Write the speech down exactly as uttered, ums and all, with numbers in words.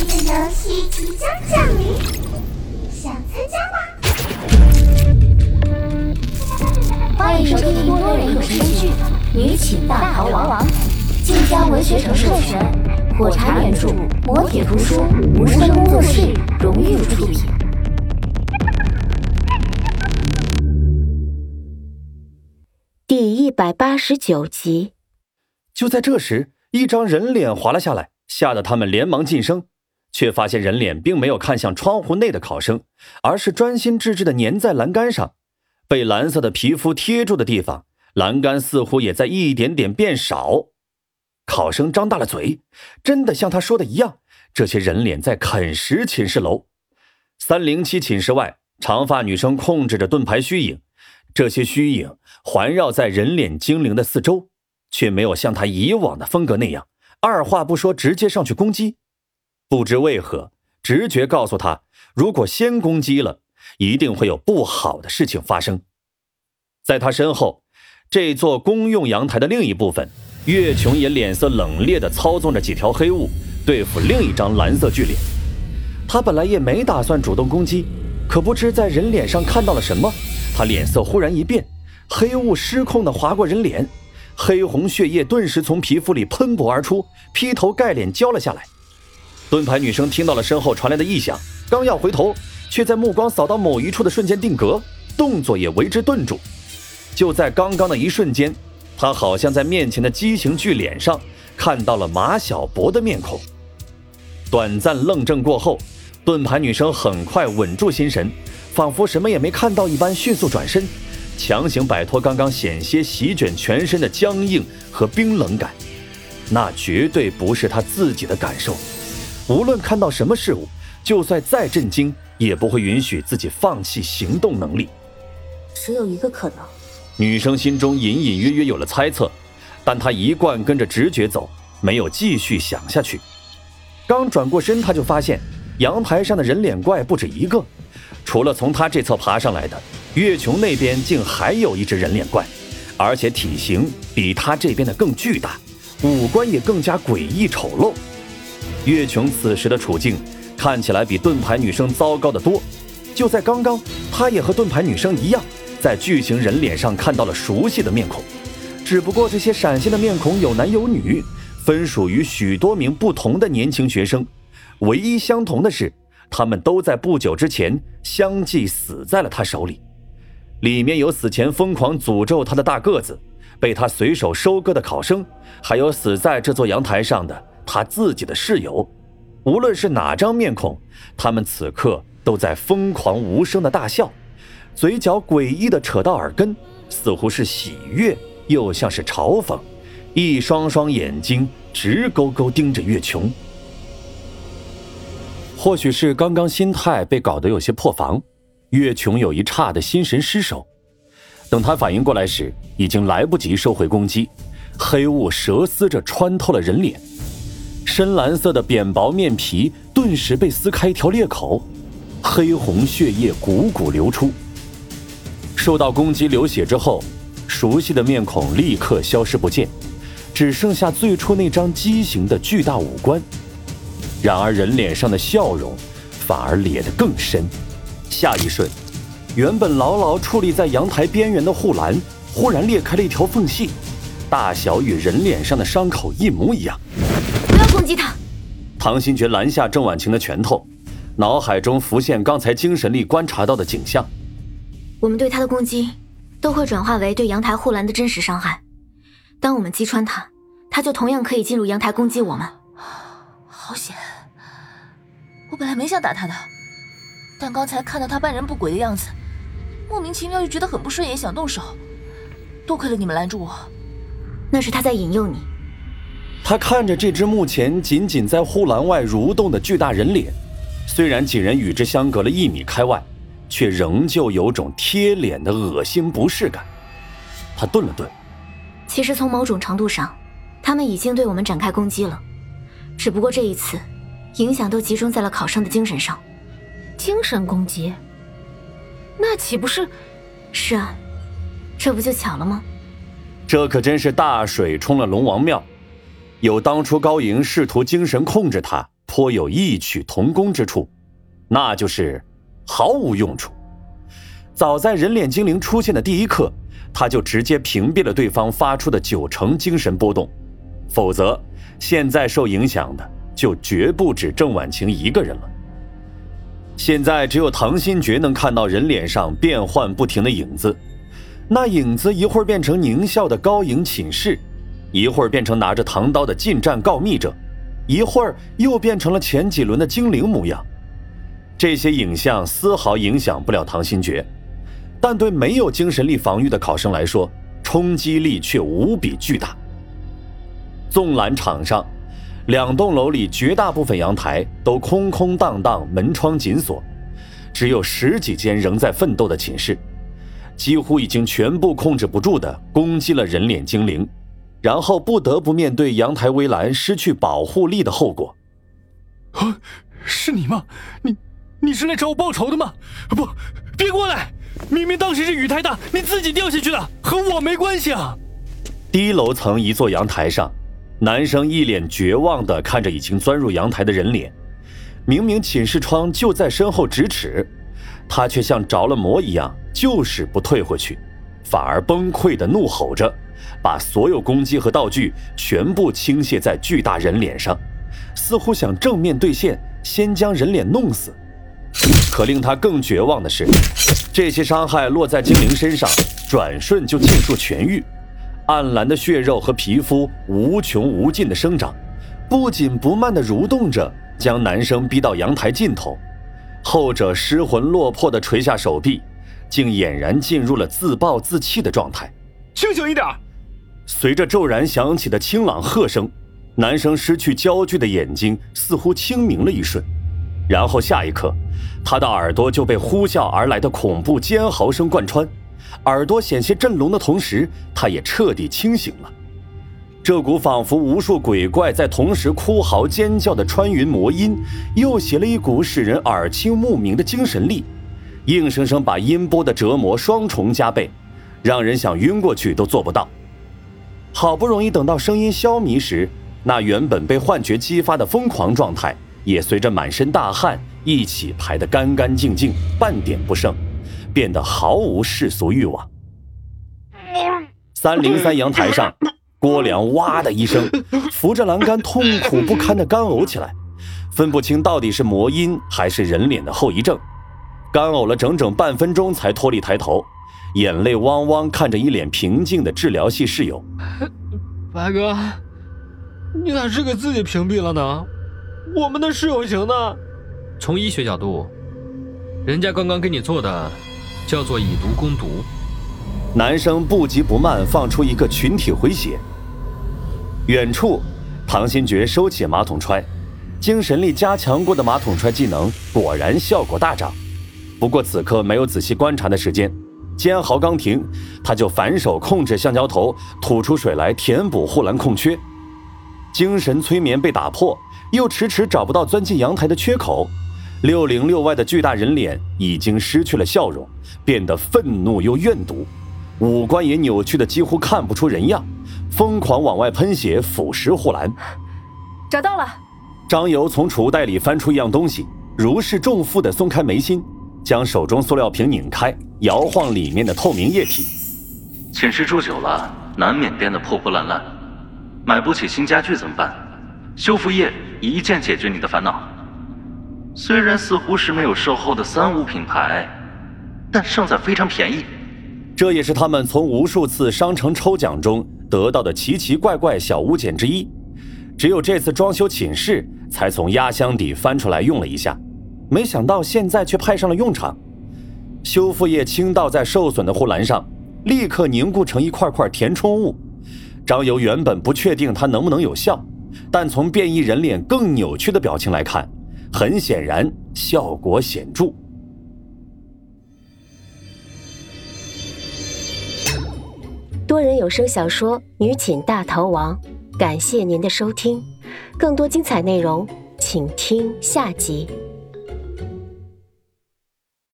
的游戏即将降临，想参加吗？ 欢迎收听多人有声剧《女寝大逃亡》，晋江文学城授权，火柴原著，磨铁图书，无声工作室荣誉出品。第一百八十九集。 就在这时，一张人脸滑了下来，吓得他们连忙噤声，却发现人脸并没有看向窗户内的考生，而是专心致志地粘在栏杆上。被蓝色的皮肤贴住的地方，栏杆似乎也在一点点变少。考生张大了嘴，真的像他说的一样，这些人脸在啃食寝室楼。三零七寝室外，长发女生控制着盾牌虚影，这些虚影环绕在人脸精灵的四周，却没有像他以往的风格那样二话不说直接上去攻击。不知为何，直觉告诉他，如果先攻击了，一定会有不好的事情发生。在他身后，这座公用阳台的另一部分，岳琼也脸色冷冽地操纵着几条黑雾，对付另一张蓝色巨脸。他本来也没打算主动攻击，可不知在人脸上看到了什么，他脸色忽然一变，黑雾失控地划过人脸，黑红血液顿时从皮肤里喷薄而出，劈头盖脸浇了下来。盾牌女生听到了身后传来的异响，刚要回头，却在目光扫到某一处的瞬间定格，动作也为之顿住。就在刚刚的一瞬间，她好像在面前的畸形巨脸上看到了马小博的面孔。短暂愣怔过后，盾牌女生很快稳住心神，仿佛什么也没看到一般，迅速转身，强行摆脱刚刚险些席卷全身的僵硬和冰冷感。那绝对不是她自己的感受，无论看到什么事物，就算再震惊，也不会允许自己放弃行动能力。 只有一个可能， 女生心中隐隐约约有了猜测，但她一贯跟着直觉走，没有继续想下去。刚转过身，她就发现阳台上的人脸怪不止一个，除了从她这侧爬上来的，岳琼那边竟还有一只人脸怪，而且体型比她这边的更巨大，五官也更加诡异丑陋。岳琼此时的处境看起来比盾牌女生糟糕得多。就在刚刚，她也和盾牌女生一样，在巨型人脸上看到了熟悉的面孔，只不过这些闪现的面孔有男有女，分属于许多名不同的年轻学生。唯一相同的是，他们都在不久之前相继死在了他手里。里面有死前疯狂诅咒他的大个子，被他随手收割的考生，还有死在这座阳台上的他自己的室友。无论是哪张面孔，他们此刻都在疯狂无声的大笑，嘴角诡异的扯到耳根，似乎是喜悦，又像是嘲讽，一双双眼睛直勾勾盯着岳琼。或许是刚刚心态被搞得有些破防，岳琼有一刹的心神失守。等他反应过来时，已经来不及收回攻击，黑雾蛇撕着穿透了人脸，深蓝色的扁薄面皮顿时被撕开一条裂口，黑红血液汩汩流出。受到攻击流血之后，熟悉的面孔立刻消失不见，只剩下最初那张畸形的巨大五官。然而人脸上的笑容反而裂得更深，下一瞬，原本牢牢矗立在阳台边缘的护栏忽然裂开了一条缝隙，大小与人脸上的伤口一模一样。 不要攻击他！ 唐新觉拦下郑婉晴的拳头，脑海中浮现刚才精神力观察到的景象。 我们对他的攻击都会转化为对阳台护栏的真实伤害，当我们击穿他，他就同样可以进入阳台攻击我们。 好险，我本来没想打他的，但刚才看到他半人不鬼的样子，莫名其妙就觉得很不顺眼，想动手。多亏了你们拦住我。 那是他在引诱你。 他看着这只目前仅仅在护栏外蠕动的巨大人脸，虽然几人与之相隔了一米开外，却仍旧有种贴脸的恶心不适感。他顿了顿， 其实从某种程度上，他们已经对我们展开攻击了，只不过这一次影响都集中在了考生的精神上。 精神攻击？那岂不是…… 是啊，这不就巧了吗？ 这可真是大水冲了龙王庙。有当初高莹试图精神控制他， 颇有异曲同工之处，那就是毫无用处。早在人脸精灵出现的第一刻，他就直接屏蔽了对方发出的九成精神波动，否则现在受影响的就绝不止郑婉晴一个人了。现在只有唐新觉能看到人脸上变幻不停的影子，那影子一会儿变成狞笑的高颖寝室，一会儿变成拿着唐刀的近战告密者，一会儿又变成了前几轮的精灵模样。这些影像丝毫影响不了唐新觉，但对没有精神力防御的考生来说，冲击力却无比巨大。纵览场上，两栋楼里绝大部分阳台都空空荡荡，门窗紧锁，只有十几间仍在奋斗的寝室，几乎已经全部控制不住地攻击了人脸精灵，然后不得不面对阳台围栏失去保护力的后果。 啊，是你吗？你你是来找我报仇的吗？不，别过来！明明当时是雨太大，你自己掉下去的，和我没关系啊！ 低楼层一座阳台上，男生一脸绝望地看着已经钻入阳台的人脸，明明寝室窗就在身后咫尺，他却像着了魔一样，就是不退回去，反而崩溃地怒吼着，把所有攻击和道具全部倾泻在巨大人脸上，似乎想正面对线，先将人脸弄死。可令他更绝望的是，这些伤害落在精灵身上，转瞬就尽数痊愈。暗蓝的血肉和皮肤无穷无尽的生长，不紧不慢地蠕动着，将男生逼到阳台尽头。后者失魂落魄地垂下手臂，竟俨然进入了自暴自弃的状态。 清醒一点！ 随着骤然响起的清朗喝声，男生失去焦距的眼睛似乎清明了一瞬，然后下一刻，他的耳朵就被呼啸而来的恐怖尖嚎声贯穿，耳朵险些震聋的同时，他也彻底清醒了。这股仿佛无数鬼怪在同时哭嚎尖叫的穿云魔音，又携了一股使人耳清目明的精神力，硬生生把音波的折磨双重加倍，让人想晕过去都做不到。好不容易等到声音消弭时，那原本被幻觉激发的疯狂状态也随着满身大汗一起排得干干净净，半点不剩，变得毫无世俗欲望。三零三阳台上，郭良哇的一声扶着栏杆痛苦不堪地干呕起来，分不清到底是魔音还是人脸的后遗症。干呕了整整半分钟才脱力抬头，眼泪汪汪看着一脸平静的治疗系室友。 白哥，你咋是给自己屏蔽了呢？我们的室友情呢？ 从医学角度，人家刚刚给你做的叫做以毒攻毒。 男生不急不慢放出一个群体回血。远处，唐新觉收起马桶揣，精神力加强过的马桶揣技能果然效果大涨。不过此刻没有仔细观察的时间，尖嚎刚停，他就反手控制橡胶头吐出水来填补护栏空缺。精神催眠被打破，又迟迟找不到钻进阳台的缺口。六零六外的巨大人脸已经失去了笑容，变得愤怒又怨毒，五官也扭曲的几乎看不出人样，疯狂往外喷血腐蚀护栏。 找到了！ 张游从储物袋里翻出一样东西，如释重负地松开眉心，将手中塑料瓶拧开，摇晃里面的透明液体。 寝室住久了，难免变得破破烂烂，买不起新家具怎么办？修复液一键解决你的烦恼。虽然似乎是没有售后的三无品牌，但胜在非常便宜。 这也是他们从无数次商城抽奖中得到的奇奇怪怪小物件之一。只有这次装修寝室才从压箱底翻出来用了一下，没想到现在却派上了用场。修复液倾倒在受损的护栏上，立刻凝固成一块块填充物。张游原本不确定它能不能有效，但从变异人脸更扭曲的表情来看，很显然效果显著。 多人有声小说《女寝大逃亡》，感谢您的收听，更多精彩内容请听下集。